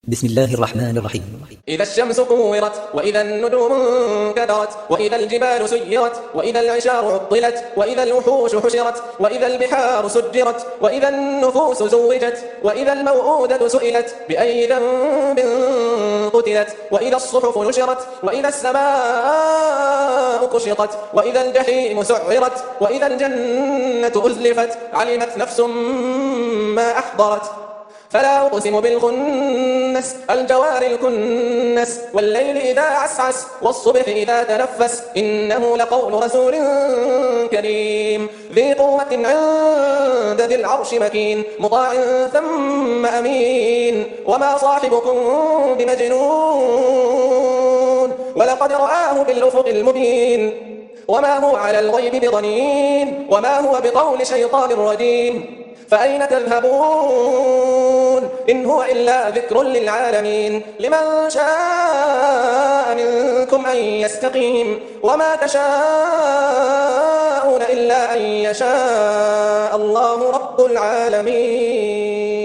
بسم الله الرحمن الرحيم. إذا الشمس كورت وإذا النجوم انكدرت وإذا الجبال سيرت وإذا العشار عطلت وإذا الوحوش حشرت وإذا البحار سجرت وإذا النفوس زوجت وإذا الموءودة سئلت بأي ذنب قتلت وإذا الصحف نشرت وإذا السماء كشطت وإذا الجحيم سعرت وإذا الجنة أزلفت علمت نفس ما أحضرت. فلا أقسم بالخنس الجوار الكنس والليل إذا عسعس والصبح إذا تنفس إنه لقول رسول كريم ذي قوة عند ذي العرش مكين مطاع ثم أمين وما صاحبكم بمجنون ولقد رآه بالأفق المبين وما هو على الغيب بضنين وما هو بقول شيطان رجيم فأين تذهبون إن هو إلا ذكر للعالمين لمن شاء منكم أن يستقيم وما تشاءون إلا أن يشاء الله رب العالمين.